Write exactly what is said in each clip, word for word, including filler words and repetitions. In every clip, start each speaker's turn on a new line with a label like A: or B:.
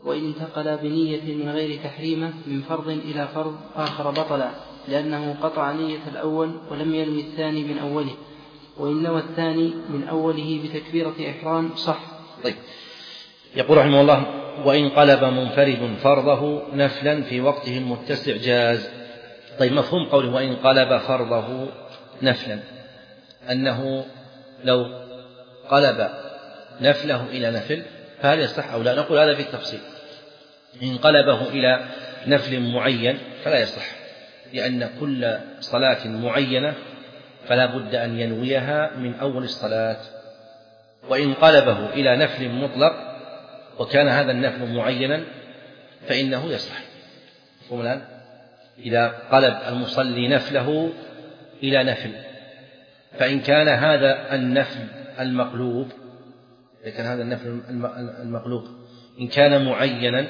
A: وإن انتقل بنية من غير تحريمه من فرض إلى فرض آخر بطلا، لأنه قطع نية الأول ولم ينوي الثاني من أوله، وإن نوى الثاني من أوله بتكبيرة إحرام صح.
B: طيب، يقول رحمه الله: وإن قلب منفرد فرضه نفلا في وقته المتسع جاز. طيب، مفهوم قوله وإن قلب فرضه نفلا أنه لو قلب نفله إلى نفل فهل يصح أو لا؟ نقول هذا في التفصيل. إن قلبه إلى نفل معين فلا يصح، لأن كل صلاة معينة فلا بد أن ينويها من أول الصلاة. وإن قلبه إلى نفل مطلق وكان هذا النفل معينا فإنه يصح. الآن إذا قلب المصلي نفله إلى نفل، فإن كان هذا النفل المقلوب إذا كان هذا النفل المقلوب إن كان معينا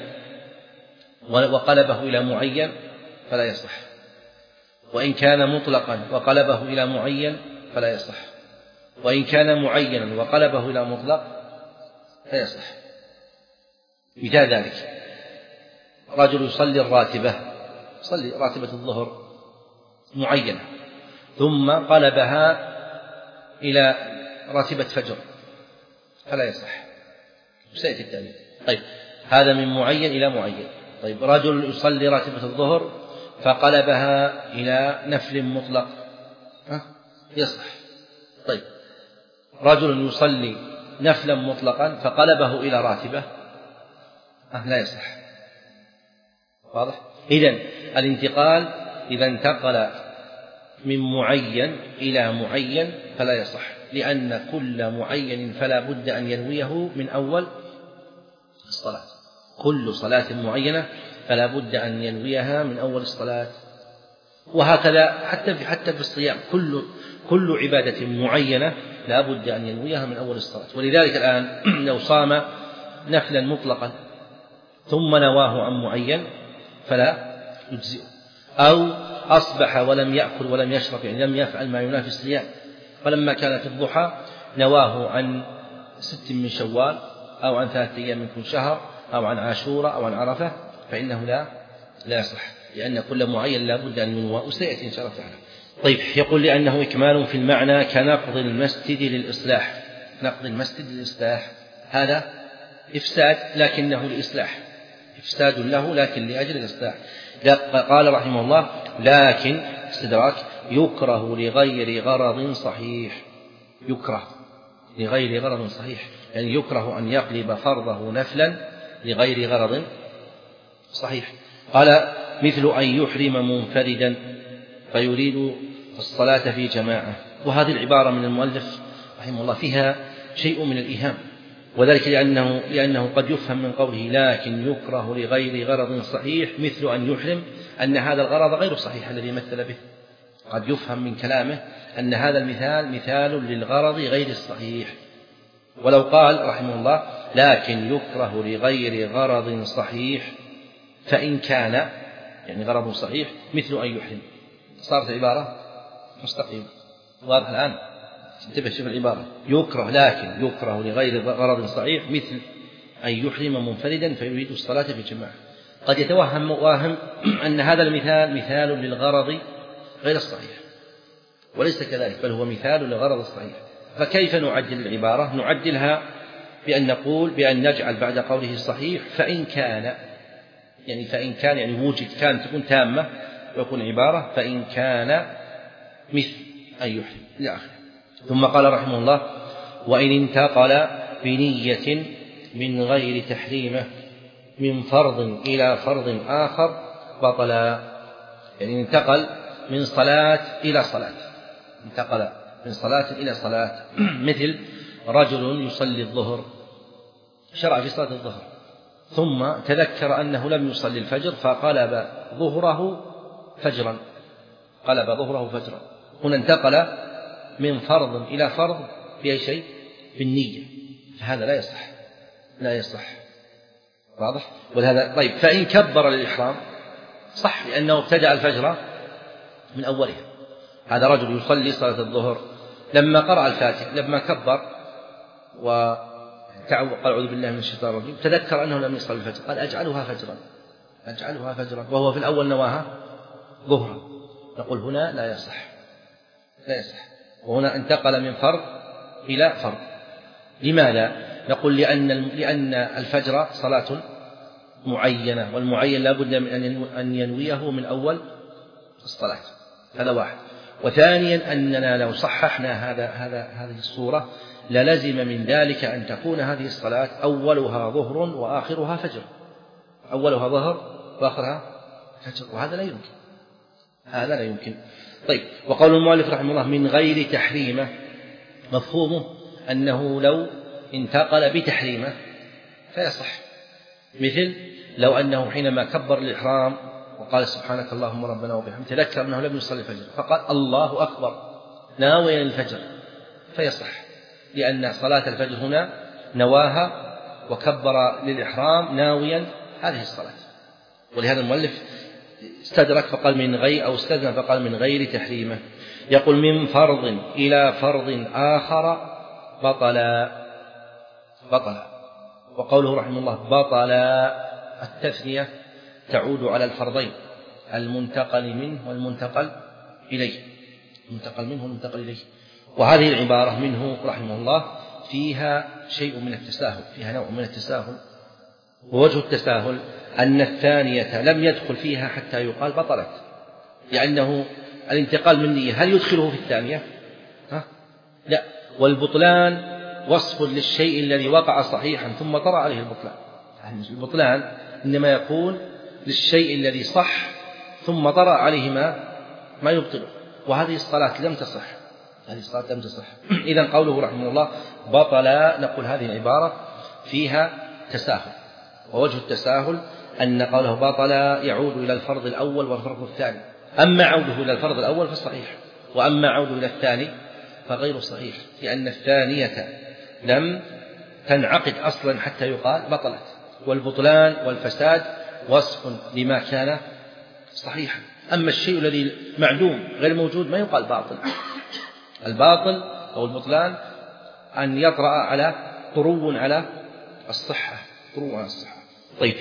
B: وقلبه إلى معين فلا يصح، وإن كان مطلقا وقلبه إلى معين فلا يصح، وإن كان معينا وقلبه إلى مطلق فيصح. مثال ذلك: رجل يصلي الراتبة، يصلي راتبة الظهر معينة ثم قلبها إلى راتبة فجر فلا يصح، سيأتي التأليف. طيب، هذا من معين إلى معين. طيب، رجل يصلي راتبة الظهر فقلبها إلى نفل مطلق ها؟ يصح. طيب، رجل يصلي نفلا مطلقا فقلبه إلى راتبة ها؟ لا يصح. واضح؟ إذن الانتقال إذا انتقل من معين إلى معين فلا يصح، لأن كل معين فلا بد أن ينويه من أول الصلاة. كل صلاة معينة فلا بد أن ينويها من أول الصلاة. وهكذا حتى في حتى في الصيام، كل كل عبادة معينة لا بد أن ينويها من أول الصلاة. ولذلك الآن لو صام نفلا مطلقا ثم نواه عن معين فلا يجزئه، أو أصبح ولم يأكل ولم يشرب، يعني لم يفعل ما ينافي الصيام، فلما كان في الضحى نواه عن ست من شوال أو عن ثلاثة أيام من كل شهر أو عن عاشوراء أو عن عرفة فإنه لا لا يصح، لأن كل معين لا بد أن ينوى، وسيأتي إن شاء الله تعالى. طيب، يقول لأنه إكمال في المعنى كنقض المسجد للإصلاح. نقض المسجد للإصلاح هذا إفساد لكنه لإصلاح، إفساد له لكن لأجل الإصلاح. قال رحمه الله: لكن استدراك يكره لغير غرض صحيح. يكره لغير غرض صحيح، يعني يكره أن يقلب فرضه نفلا لغير غرض صحيح. قال: مثل أن يحرم منفردا فيريد الصلاة في جماعة. وهذه العبارة من المؤلف رحمه الله فيها شيء من الإيهام، وذلك لأنه, لأنه قد يفهم من قوله لكن يكره لغير غرض صحيح مثل أن يحرم أن هذا الغرض غير صحيح الذي مثل به. قد يفهم من كلامه أن هذا المثال مثال للغرض غير الصحيح. ولو قال رحمه الله لكن يكره لغير غرض صحيح فإن كان، يعني غرض صحيح، مثل أن يحرم، صارت العبارة مستقيمة. واضح الآن؟ انتبه، شوف العبارة: يكره لكن يكره لغير غرض صحيح مثل أن يحرم منفردا فيريد الصلاة في جماعة. قد يتوهم واهم أن هذا المثال مثال للغرض غير الصحيح، وليس كذلك، بل هو مثال للغرض الصحيح. فكيف نعدل العبارة؟ نعدلها بأن نقول بأن نجعل بعد قوله الصحيح فإن كان، يعني فإن كان يعني وجد، كان تكون تامة ويكون عبارة فإن كان مثل أن يحرم إلى آخره. ثم قال رحمه الله: وإن انتقل بنية من غير تحريمه من فرض إلى فرض آخر بطلا. يعني انتقل من صلاة إلى صلاة، انتقل من صلاة إلى صلاة. مثل رجل يصلي الظهر، شرع في صلاة الظهر ثم تذكر أنه لم يصلي الفجر فقلب ظهره فجرا، قلب ظهره فجرا. هنا انتقل من فرض إلى فرض بأي شيء؟ بالنية، فهذا لا يصح، لا يصح. واضح؟ ولهذا طيب، فإن كبر للإحرام صح، لأنه ابتدأ الفجر من أولها. هذا رجل يصلي صلاة الظهر، لما قرأ الفاتحة، لما كبر قال أعوذ بالله من الشيطان الرجيم، تذكر أنه لم يصلي الفجر، قال أجعلها فجرا أجعلها فجرا وهو في الأول نواها ظهرا، نقول هنا لا يصح لا يصح وهنا انتقل من فرض إلى فرض. لماذا؟ نقول لأن لأن الفجر صلاة معينة، والمعين لا بد من أن ينويه من أول الصلاة، هذا واحد. وثانيا أننا لو صححنا هذا هذا هذه الصورة للزم من ذلك أن تكون هذه الصلاة أولها ظهر وآخرها فجر، أولها ظهر وآخرها فجر، وهذا لا يمكن هذا لا يمكن. طيب، وقول المؤلف رحمه الله من غير تحريمه، مفهومه أنه لو انتقل بتحريمه فيصح، مثل لو أنه حينما كبر الإحرام وقال سبحانك اللهم ربنا وبحمدك تذكر أنه لم يصلي الفجر فقال الله أكبر ناويا الفجر فيصح، لأن صلاة الفجر هنا نواها وكبر للإحرام ناويا هذه الصلاة. ولهذا المؤلف استدرك فقال من غير أو استدرك فقال من غير تحريمه. يقول من فرض إلى فرض آخر بطل بطل وقوله رحمه الله بطل التثنية تعود على الفرضين المنتقل منه والمنتقل إليه، المنتقل منه والمنتقل إليه. وهذه العبارة منه رحمه الله فيها شيء من التساهل، فيها نوع من التساهل، ووجه التساهل أن الثانية لم يدخل فيها حتى يقال بطلت، لأنه الانتقال من نية هل يدخله في الثانية؟ ها؟ لا، والبطلان وصف للشيء الذي وقع صحيحا ثم طرأ عليه البطلان. البطلان إنما يكون للشيء الذي صح ثم طرأ عليه ما ما يبطله، وهذه الصلاة لم تصح، هذه الصلاة لم تصح. إذن قوله رحمه الله بطل، نقول هذه العبارة فيها تساهل، ووجه التساهل أن قوله بطل يعود إلى الفرض الأول والفرض الثاني، أما عوده إلى الفرض الأول فصحيح، وأما عوده إلى الثاني فغير صحيح، لأن الثانية لم تنعقد أصلا حتى يقال بطلت، والبطلان والفساد وصف لما كان صحيحا. أما الشيء الذي معدوم غير موجود ما يقال باطل. الباطل أو البطلان أن يطرأ على طرو على الصحة، طرو على الصحة. طيب،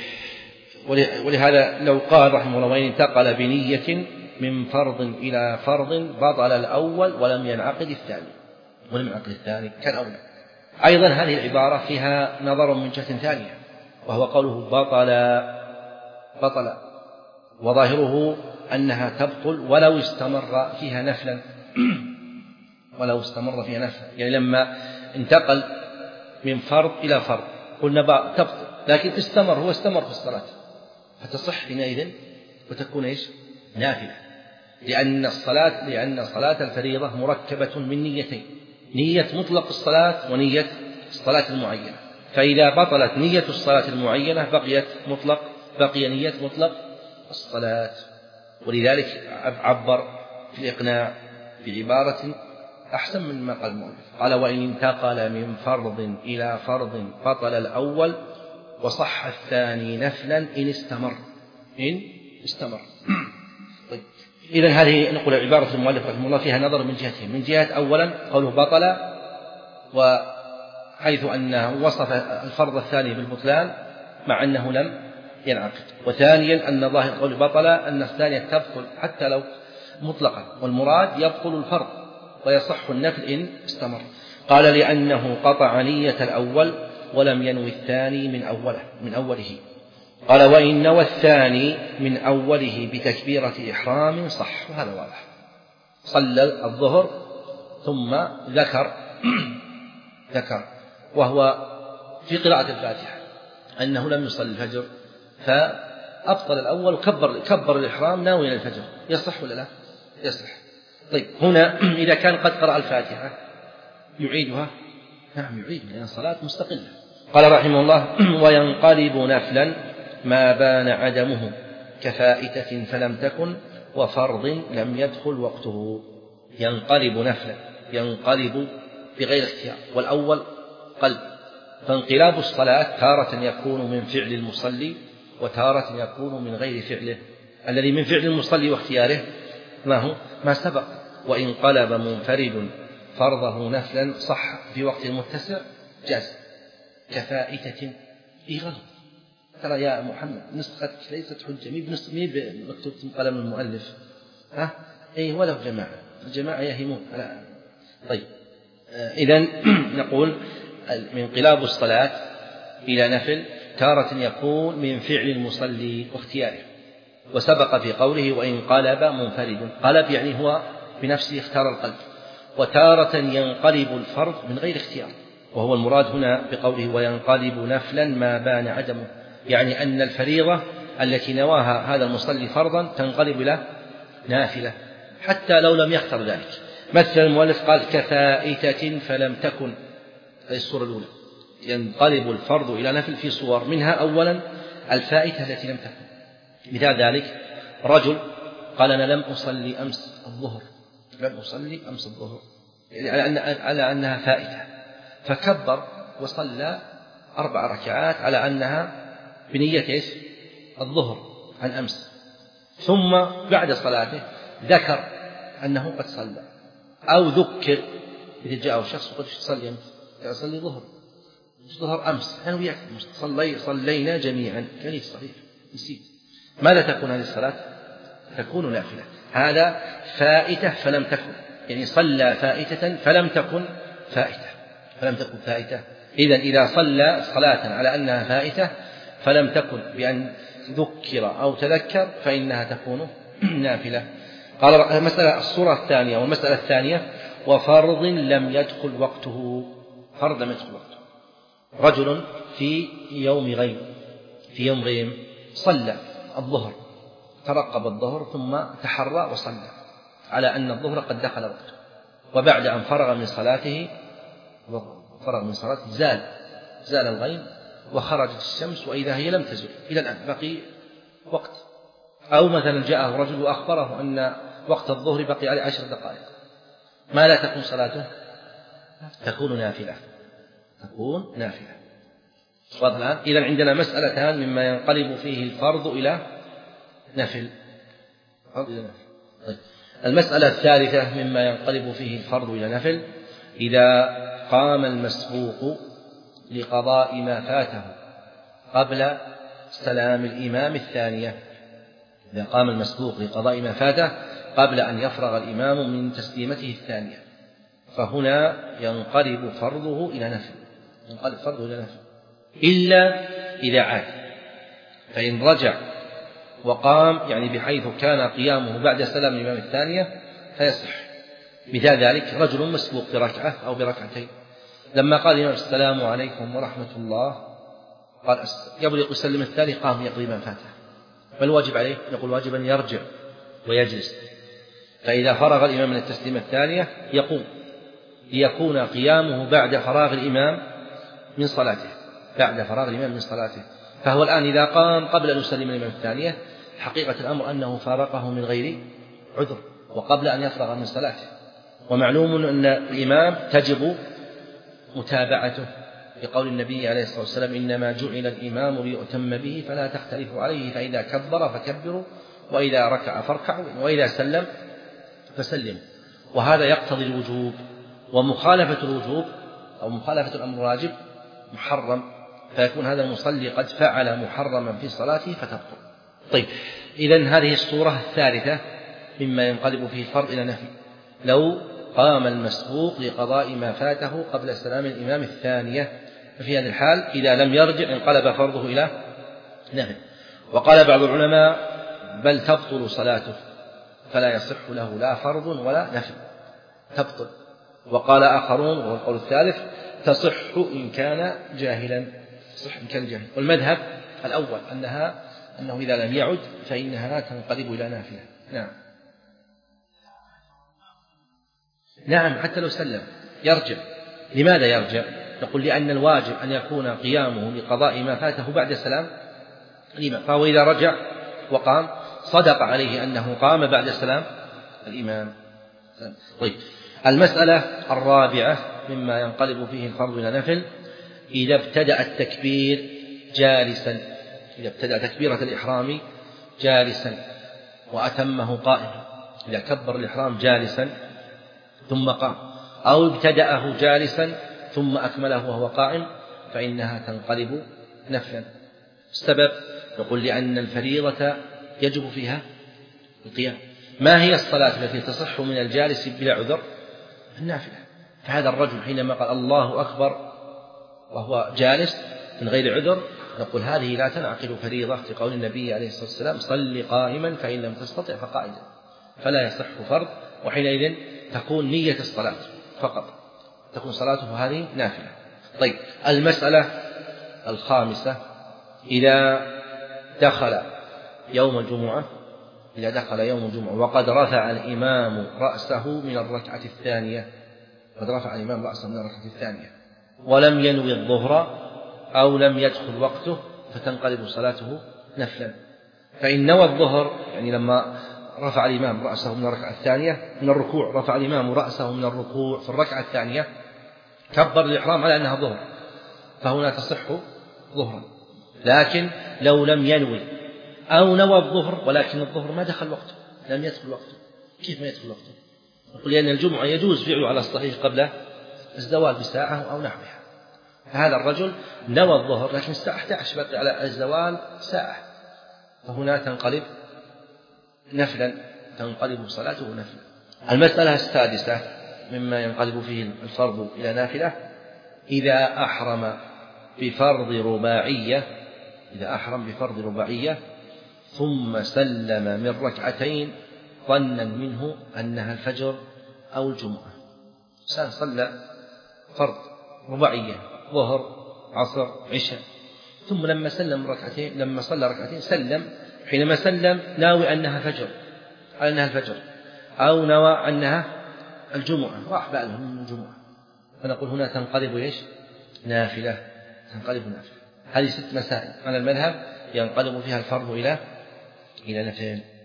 B: ولهذا لو قال رحمه الله وإن انتقل بنية من فرض إلى فرض بطل الأول ولم ينعقد الثاني، ولم ينعقد الثاني كان أولى. أيضا هذه العبارة فيها نظر من جهة ثانية، وهو قوله بطل بطل وظاهره أنها تبطل ولو استمر فيها نفلا ولو استمر فيها نفلا، يعني لما انتقل من فرض إلى فرض قلنا تبطل، لكن استمر هو استمر في الصلاة فتصح حينئذ وتكون إيش؟ نافلة، لأن الصلاة لأن صلاة الفريضة مركبة من نيتين، نية مطلق الصلاة ونية الصلاة المعينة، فإذا بطلت نية الصلاة المعينة بقيت مطلق بقي نية مطلق الصلاة. ولذلك عبر في الإقناع بعبارة أحسن من ما قال المؤلف، قال وإن انتقل من فرض إلى فرض بطل الأول وصح الثاني نفلا إن استمر إن استمر. طيب، إذن هذه نقول عبارة المؤلف رحمه الله فيها نظر من جهتين، من جهة أولا قوله بطل وحيث أنه وصف الفرض الثاني بالبطلان مع أنه لم ينعقد، وثانيا أن ظاهر قول بطل أن الثانية تبطل حتى لو مطلقا، والمراد يبطل الفرض ويصح النفل إن استمر. قال لأنه قطع نية الأول ولم ينوي الثاني من أوله من أوله. قال وإن نوى الثاني من أوله بتكبيرة إحرام صح، وهذا واضح، صلى الظهر ثم ذكر ذكر وهو في قراءة الفاتحة أنه لم يصلي الفجر فأبطل الأول وكبر كبر الإحرام ناويا الفجر، يصح ولا لا؟ يصح. طيب، هنا إذا كان قد قرأ الفاتحة يعيدها؟ نعم يعيد، لأن الصلاة مستقلة. قال رحمه الله وينقلب نفلا ما بان عدمه كفائتة فلم تكن وفرض لم يدخل وقته. ينقلب نفلا، ينقلب بغير اختيار، والأول قلب، فانقلاب الصلاة تارة يكون من فعل المصلي وتارة يكون من غير فعله. الذي من فعل المصلي واختياره ما هو ما سبق، وإن قلب منفرد فرضه نفلا صح في وقت متسع جاز، كفائتة في غلط. ترى يا محمد نسختك ليست حجة، مي بنسخ مي بمكتوب قلم المؤلف، ها أي ولا جماعة، الجماعة يهمون. طيب إذن نقول من انقلاب الصلاة إلى نفل تارة يكون من فعل المصلي واختياره، وسبق في قوله وإن قلب منفرد، قلب يعني هو بنفسه اختار القلب، وتارة ينقلب الفرض من غير اختيار، وهو المراد هنا بقوله وينقلب نفلا ما بان عدمه، يعني أن الفريضة التي نواها هذا المصلي فرضا تنقلب إلى نافلة حتى لو لم يختر ذلك. مثل المؤلف قال كفائتة فلم تكن، هذه الصورة الأولى، ينقلب الفرض إلى نفل في صور، منها أولا الفائتة التي لم تكن. مثال ذلك رجل قال أنا لم أصلي أمس الظهر، لم أصلي أمس الظهر، يعني على, أن على أنها فائتة، فكبر وصلى أربع ركعات على أنها بنية إيش؟ الظهر عن أمس، ثم بعد صلاته ذكر أنه قد صلى، أو ذكر إذا جاءه شخص وقد صلي أمس، أصلي ظهر ظهر أمس، أنا وياك صلي صلينا جميعا، كان صحيح نسيت، ماذا تكون هذه الصلاة؟ تكون نافلة. هذا فائتة فلم تكن، يعني صلى فائتة فلم تكن فائتة، فلم تكن فائتة. إذن إذا صلى صلاة على أنها فائتة فلم تكن بأن ذكر أو تذكر فإنها تكون نافلة. قال المسألة الصورة الثانية والمسألة الثانية وفرض لم يدخل وقته، فرض لم يدخل وقته، رجل في يوم غيم في يوم غيم صلى الظهر، ترقب الظهر ثم تحرى وصلى على أن الظهر قد دخل وقته، وبعد أن فرغ من صلاته فرغ من صلاته زال زال الغيم وخرجت الشمس وإذا هي لم تزل إلى الآن بقي وقت. أو مثلا جاءه رجل وأخبره أن وقت الظهر بقي عليه عشر دقائق، ما لا تكون صلاته؟ تكون نافلة، تكون نافلة. واضح الآن؟ إذن عندنا مسألتان مما ينقلب فيه الفرض إلى نفل. طيب. المسألة الثالثة مما ينقلب فيه الفرض إلى نفل إذا قام المسبوق لقضاء ما فاته قبل سلام الإمام الثانية، إذا قام المسبوق لقضاء ما فاته قبل أن يفرغ الإمام من تسليمته الثانية، فهنا ينقلب فرضه إلى نفل، ينقلب فرضه إلى نفل إلا إذا عاد، فإن رجع وقام يعني بحيث كان قيامه بعد سلام الإمام الثانية فيصح. مثال ذلك رجل مسبوق بركعة أو بركعتين، لما قال الإمام السلام عليكم ورحمة الله قال قبل يسلم الثاني قام يقضي ما فاته، فالواجب عليه يقول واجب أن يرجع ويجلس، فإذا فرغ الإمام من التسليمة الثانية يقوم ليكون قيامه بعد فراغ الإمام من صلاته، بعد فراغ الإمام من صلاته. فهو الآن إذا قام قبل أن يسلم الإمام الثانية حقيقة الأمر أنه فارقه من غير عذر وقبل أن يفرغ من صلاته، ومعلوم أن الإمام تجب متابعته بقول النبي عليه الصلاة والسلام إنما جعل الإمام ليؤتم به فلا تختلفوا عليه، فإذا كبر فكبروا وإذا ركع فاركعوا وإذا سلم فسلموا. وهذا يقتضي الوجوب، ومخالفة الوجوب أو مخالفة الأمر الواجب محرم، فيكون هذا المصلي قد فعل محرما في صلاته فتبطل. طيب إذن هذه الصورة الثالثة مما ينقلب فيه الفرض إلى نفي، لو قام المسبوق لقضاء ما فاته قبل سلام الإمام الثانية، ففي هذه الحال إذا لم يرجع انقلب فرضه إلى نفي. وقال بعض العلماء بل تبطل صلاته فلا يصح له لا فرض ولا نفي، تبطل. وقال آخرون وهو القول الثالث تصح إن كان جاهلا، تصح إن كان جاهلا. والمذهب الأول أنها أنه إذا لم يعد فإنها تنقلب إلى نافلة. نعم نعم حتى لو سلم يرجع. لماذا يرجع؟ نقول لأن الواجب أن يكون قيامه لقضاء ما فاته بعد سلام الإمام، فهو إذا رجع وقام صدق عليه أنه قام بعد سلام الإمام. طيب المسألة الرابعة مما ينقلب فيه الفرض إلى نفل إذا ابتدأ التكبير جالسا، إذا ابتدأ تكبيرة الإحرام جالسا وأتمه قائما، إذا كبر الإحرام جالسا ثم قام، أو ابتدأه جالسا ثم أكمله وهو قائم، فإنها تنقلب نفلا. السبب نقول لأن الفريضة يجب فيها القيام. ما هي الصلاة التي تصح من الجالس بلا عذر؟ النافلة. فهذا الرجل حينما قال الله أكبر وهو جالس من غير عذر نقول هذه لا تنعقد فريضة لقول النبي عليه الصلاة والسلام صل قائما فإن لم تستطع فقائدا، فلا يصح فرض، وحينئذ تكون نية الصلاة فقط، تكون صلاته هذه نافلة. طيب المسألة الخامسة: إذا دخل يوم الجمعة إذا دخل يوم الجمعة وقد رفع الإمام رأسه من الركعة الثانية قد رفع الإمام رأسه من الركعة الثانية ولم ينوي الظهر أو لم يدخل وقته فتنقلب صلاته نفلا. فإن نوى الظهر، يعني لما رفع الإمام رأسه من الركعة الثانية من الركوع رفع الإمام رأسه من الركوع في الركعة الثانية كبر الإحرام على أنها ظهر، فهنا تصح ظهرا. لكن لو لم ينوي أو نوى الظهر ولكن الظهر ما دخل وقته، لم يدخل وقته، كيف ما يدخل وقته؟ نقول لأن الجمعة يجوز فعله على الصحيح قبل الزوال بساعة أو نحوها. فهذا الرجل نوى الظهر لكن الساعة إحدى عشر بقي على الزوال ساعة، فهنا تنقلب نفلا، تنقلب صلاته نفلا. المسألة السادسة مما ينقلب فيه الفرض إلى نافلة: إذا أحرم بفرض رباعية إذا أحرم بفرض رباعية ثم سلم من ركعتين ظنا منه أنها الفجر أو الجمعة. إنسان صلى فرض رباعية ظهر عصر عشاء، ثم لما سلم ركعتين لما صلى ركعتين سلم، حينما سلم ناوي أنها فجر على أنها الفجر أو نوى أنها الجمعة، راح باله من الجمعة، فنقول هنا تنقلب إيش؟ نافلة، تنقلب نافلة. هذه ست مسائل على المذهب ينقلب فيها الفرض إلى إلى نفلين.